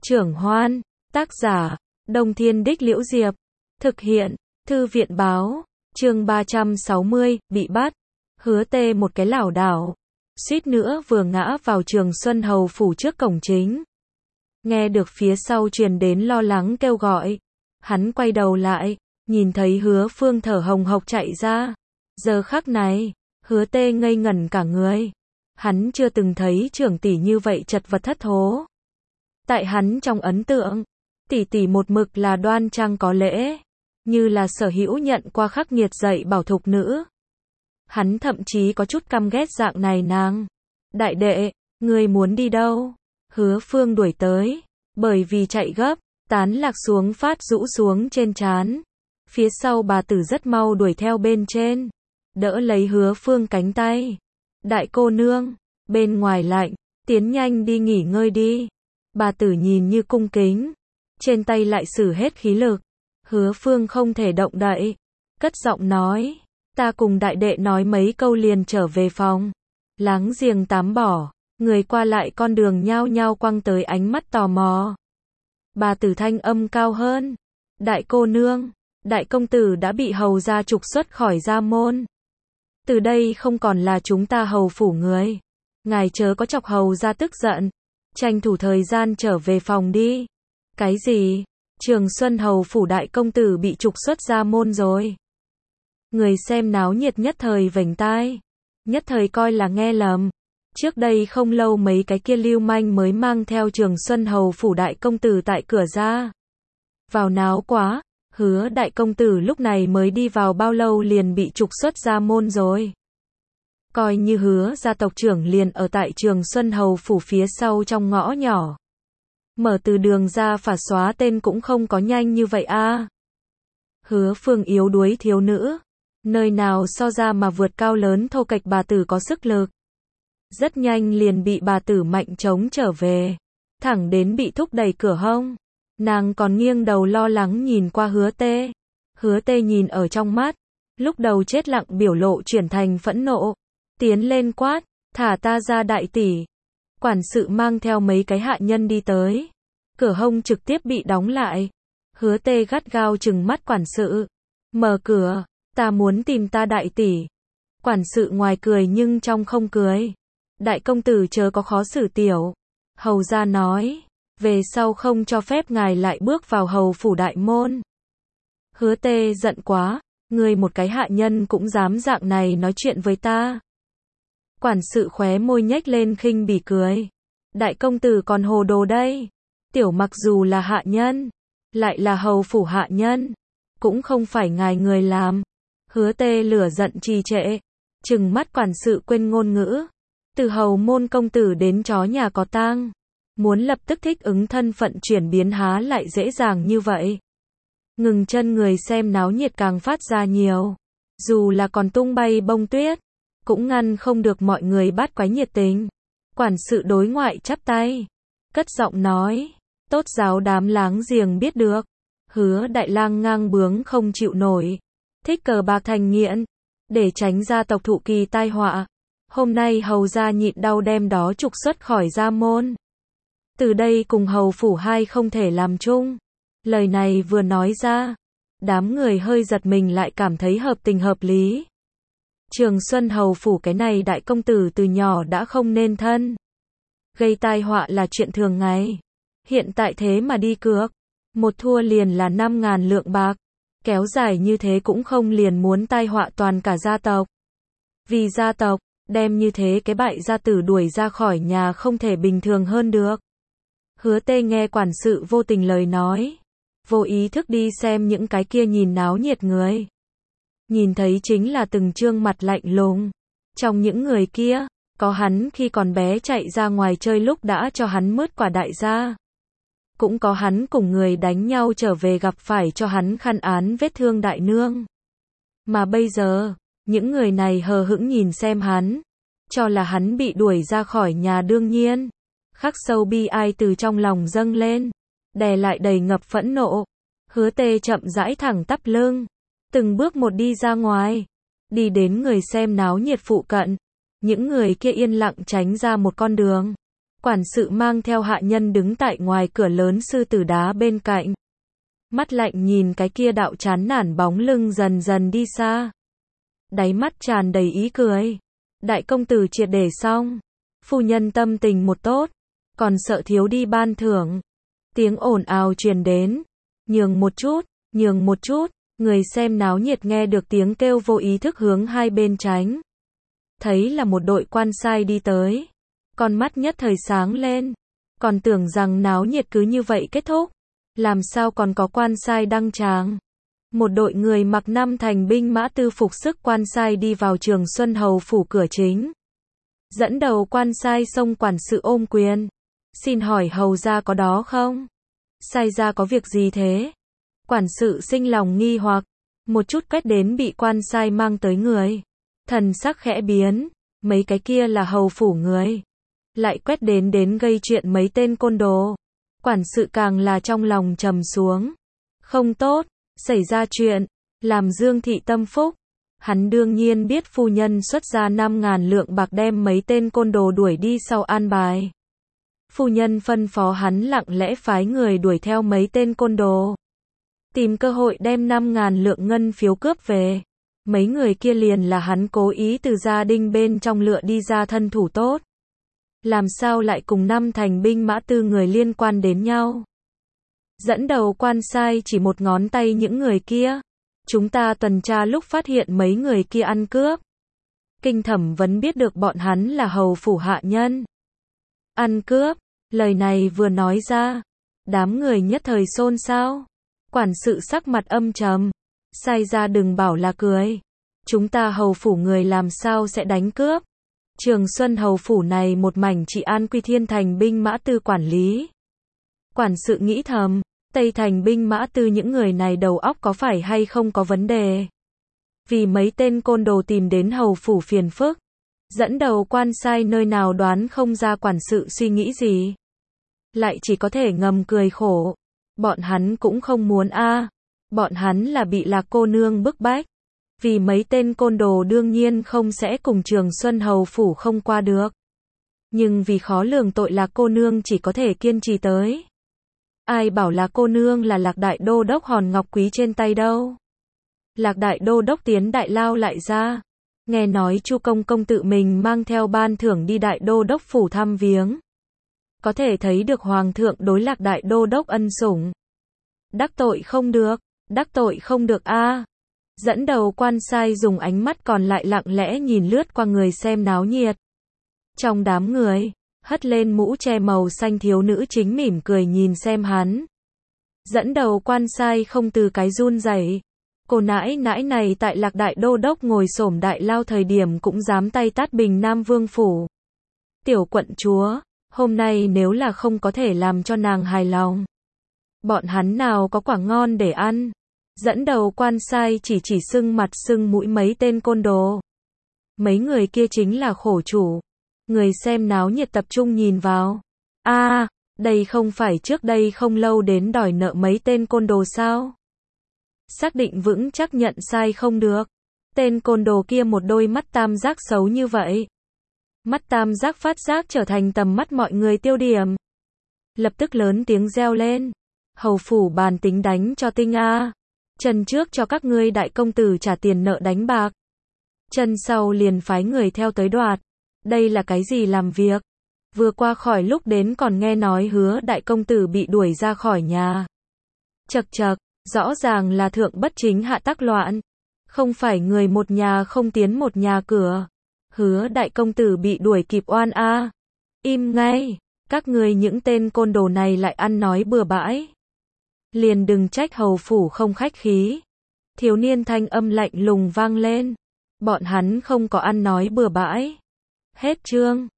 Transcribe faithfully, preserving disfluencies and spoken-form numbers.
Trưởng Hoan, tác giả, Đông Thiên Đích Liễu Diệp, thực hiện, Thư viện Báo, chương ba trăm sáu mươi, bị bắt, Hứa Tê một cái lảo đảo, suýt nữa vừa ngã vào Trường Xuân Hầu phủ trước cổng chính. Nghe được phía sau truyền đến lo lắng kêu gọi, hắn quay đầu lại, nhìn thấy Hứa Phương thở hồng hộc chạy ra. Giờ khắc này, Hứa Tê ngây ngẩn cả người. Hắn chưa từng thấy trưởng tỷ như vậy chật vật thất thố. Tại hắn trong ấn tượng, tỷ tỷ một mực là đoan trang có lễ, như là sở hữu nhận qua khắc nghiệt dạy bảo thục nữ. Hắn thậm chí có chút căm ghét dạng này nàng. Đại đệ, ngươi muốn đi đâu? Hứa Phương đuổi tới, bởi vì chạy gấp, tán lạc xuống phát rũ xuống trên trán. Phía sau bà tử rất mau đuổi theo bên trên, đỡ lấy Hứa Phương cánh tay. Đại cô nương, bên ngoài lạnh, tiến nhanh đi nghỉ ngơi đi. Bà tử nhìn như cung kính, trên tay lại sử hết khí lực. Hứa Phương không thể động đậy, cất giọng nói, ta cùng đại đệ nói mấy câu liền trở về phòng. Láng giềng tắm bỏ, người qua lại con đường nhao nhao quăng tới ánh mắt tò mò. Bà tử thanh âm cao hơn, đại cô nương, đại công tử đã bị hầu gia trục xuất khỏi gia môn. Từ đây không còn là chúng ta hầu phủ người. Ngài chớ có chọc hầu gia tức giận, tranh thủ thời gian trở về phòng đi. Cái gì? Trường Xuân hầu phủ đại công tử bị trục xuất gia môn rồi? Người xem náo nhiệt nhất thời vểnh tai, nhất thời coi là nghe lầm. Trước đây không lâu mấy cái kia lưu manh mới mang theo Trường Xuân hầu phủ đại công tử tại cửa ra vào náo quá. Hứa đại công tử lúc này mới đi vào bao lâu liền bị trục xuất gia môn rồi. Coi như Hứa gia tộc trưởng liền ở tại Trường Xuân hầu phủ phía sau trong ngõ nhỏ. Mở từ đường ra phả xóa tên cũng không có nhanh như vậy a. À. Hứa Phương yếu đuối thiếu nữ, nơi nào so ra mà vượt cao lớn thô kệch bà tử có sức lực. Rất nhanh liền bị bà tử mạnh chống trở về, thẳng đến bị thúc đẩy cửa hông. Nàng còn nghiêng đầu lo lắng nhìn qua Hứa Tê. Hứa Tê nhìn ở trong mắt, lúc đầu chết lặng biểu lộ chuyển thành phẫn nộ, tiến lên quát, thả ta ra đại tỷ. Quản sự mang theo mấy cái hạ nhân đi tới, cửa hông trực tiếp bị đóng lại. Hứa Tê gắt gao trừng mắt quản sự, mở cửa, ta muốn tìm ta đại tỷ. Quản sự ngoài cười nhưng trong không cười, đại công tử chớ có khó xử tiểu. Hầu gia nói, về sau không cho phép ngài lại bước vào hầu phủ đại môn. Hứa Tê giận quá, ngươi một cái hạ nhân cũng dám dạng này nói chuyện với ta. Quản sự khóe môi nhếch lên khinh bỉ cười, đại công tử còn hồ đồ đây. Tiểu mặc dù là hạ nhân, lại là hầu phủ hạ nhân, cũng không phải ngài người làm. Hứa Tê lửa giận trì trệ, trừng mắt quản sự quên ngôn ngữ. Từ hầu môn công tử đến chó nhà có tang, muốn lập tức thích ứng thân phận chuyển biến há lại dễ dàng như vậy. Ngừng chân người xem náo nhiệt càng phát ra nhiều, dù là còn tung bay bông tuyết, cũng ngăn không được mọi người bắt quái nhiệt tình. Quản sự đối ngoại chắp tay, cất giọng nói, tốt giáo đám láng giềng biết được. Hứa đại lang ngang bướng không chịu nổi, thích cờ bạc thành nghiện, để tránh gia tộc thụ kỳ tai họa. Hôm nay hầu gia nhịn đau đem đó trục xuất khỏi gia môn. Từ đây cùng hầu phủ hai không thể làm chung. Lời này vừa nói ra, đám người hơi giật mình lại cảm thấy hợp tình hợp lý. Trường Xuân hầu phủ cái này đại công tử từ nhỏ đã không nên thân, gây tai họa là chuyện thường ngày. Hiện tại thế mà đi cược, một thua liền là năm ngàn lượng bạc, kéo dài như thế cũng không liền muốn tai họa toàn cả gia tộc. Vì gia tộc, đem như thế cái bại gia tử đuổi ra khỏi nhà không thể bình thường hơn được. Hứa Tê nghe quản sự vô tình lời nói, vô ý thức đi xem những cái kia nhìn náo nhiệt người. Nhìn thấy chính là từng trương mặt lạnh lùng. Trong những người kia, có hắn khi còn bé chạy ra ngoài chơi lúc đã cho hắn mướt quả đại gia. Cũng có hắn cùng người đánh nhau trở về gặp phải cho hắn khăn án vết thương đại nương. Mà bây giờ, những người này hờ hững nhìn xem hắn, cho là hắn bị đuổi ra khỏi nhà đương nhiên. Khắc sâu bi ai từ trong lòng dâng lên, đè lại đầy ngập phẫn nộ. Hứa Tê chậm rãi thẳng tắp lưng, từng bước một đi ra ngoài, đi đến người xem náo nhiệt phụ cận. Những người kia yên lặng tránh ra một con đường, Quản sự mang theo hạ nhân đứng tại ngoài cửa lớn sư tử đá bên cạnh. Mắt lạnh nhìn cái kia đạo chán nản bóng lưng dần dần đi xa. Đáy mắt tràn đầy ý cười. Đại công tử triệt để xong. Phu nhân tâm tình một tốt. Còn sợ thiếu đi ban thưởng. Tiếng ồn ào truyền đến. Nhường một chút, nhường một chút. Người xem náo nhiệt nghe được tiếng kêu vô ý thức hướng hai bên tránh. Thấy là một đội quan sai đi tới. Con mắt nhất thời sáng lên. Còn tưởng rằng náo nhiệt cứ như vậy kết thúc. Làm sao còn có quan sai đăng tràng. Một đội người mặc năm thành binh mã tư phục sức quan sai đi vào Trường Xuân Hầu phủ cửa chính. Dẫn đầu quan sai xông quản sự ôm quyền. Xin hỏi hầu gia có đó không? Sai gia có việc gì thế? Quản sự sinh lòng nghi hoặc. Một chút quét đến bị quan sai mang tới người. Thần sắc khẽ biến. Mấy cái kia là hầu phủ người. Lại quét đến đến gây chuyện mấy tên côn đồ. Quản sự càng là trong lòng trầm xuống. Không tốt, xảy ra chuyện, làm Dương thị tâm phúc. Hắn đương nhiên biết phu nhân xuất ra năm ngàn lượng bạc đem mấy tên côn đồ đuổi đi sau an bài. Phu nhân phân phó hắn lặng lẽ phái người đuổi theo mấy tên côn đồ. Tìm cơ hội đem năm ngàn lượng ngân phiếu cướp về. Mấy người kia liền là hắn cố ý từ gia đình bên trong lựa đi ra thân thủ tốt. Làm sao lại cùng năm thành binh mã tư người liên quan đến nhau? Dẫn đầu quan sai chỉ một ngón tay những người kia. Chúng ta tuần tra lúc phát hiện mấy người kia ăn cướp. Kinh thẩm vấn biết được bọn hắn là hầu phủ hạ nhân. Ăn cướp, lời này vừa nói ra. Đám người nhất thời xôn xao. Quản sự sắc mặt âm trầm. Sai ra đừng bảo là cười. Chúng ta hầu phủ người làm sao sẽ đánh cướp? Trường Xuân Hầu phủ này một mảnh trị an quy thiên thành binh mã tư quản lý. Quản sự nghĩ thầm, Tây thành binh mã tư những người này đầu óc có phải hay không có vấn đề. Vì mấy tên côn đồ tìm đến hầu phủ phiền phức. Dẫn đầu quan sai nơi nào đoán không ra quản sự suy nghĩ gì. Lại chỉ có thể ngầm cười khổ. Bọn hắn cũng không muốn a. Bọn hắn là bị Lạc cô nương bức bách. Vì mấy tên côn đồ đương nhiên không sẽ cùng Trường Xuân Hầu phủ không qua được. Nhưng vì khó lường tội Lạc cô nương chỉ có thể kiên trì tới. Ai bảo Lạc cô nương là Lạc đại đô đốc hòn ngọc quý trên tay đâu. Lạc đại đô đốc tiến đại lao lại ra. Nghe nói Chu công công tự mình mang theo ban thưởng đi đại đô đốc phủ thăm viếng. Có thể thấy được hoàng thượng đối Lạc đại đô đốc ân sủng. Đắc tội không được, đắc tội không được a. Dẫn đầu quan sai dùng ánh mắt còn lại lặng lẽ nhìn lướt qua người xem náo nhiệt. Trong đám người, hất lên mũ che màu xanh thiếu nữ chính mỉm cười nhìn xem hắn. Dẫn đầu quan sai không từ cái run rẩy. Cô nãi nãi này tại Lạc đại đô đốc ngồi xổm đại lao thời điểm cũng dám tay tát Bình Nam Vương phủ. Tiểu quận chúa, hôm nay nếu là không có thể làm cho nàng hài lòng. Bọn hắn nào có quả ngon để ăn. Dẫn đầu quan sai chỉ chỉ sưng mặt sưng mũi mấy tên côn đồ. Mấy người kia chính là khổ chủ. Người xem náo nhiệt tập trung nhìn vào. A, à, đây không phải trước đây không lâu đến đòi nợ mấy tên côn đồ sao? Xác định vững chắc nhận sai không được. Tên côn đồ kia một đôi mắt tam giác xấu như vậy. Mắt tam giác phát giác trở thành tầm mắt mọi người tiêu điểm. Lập tức lớn tiếng reo lên. Hầu phủ bàn tính đánh cho tinh a. Chân trước cho các ngươi đại công tử trả tiền nợ đánh bạc. Chân sau liền phái người theo tới đoạt. Đây là cái gì làm việc? Vừa qua khỏi lúc đến còn nghe nói hứa đại công tử bị đuổi ra khỏi nhà. Chậc chậc, rõ ràng là thượng bất chính hạ tác loạn. Không phải người một nhà không tiến một nhà cửa. Hứa đại công tử bị đuổi kịp oan a. Im ngay, các ngươi những tên côn đồ này lại ăn nói bừa bãi. Liền đừng trách hầu phủ không khách khí. Thiếu niên thanh âm lạnh lùng vang lên. Bọn hắn không có ăn nói bừa bãi. Hết chương.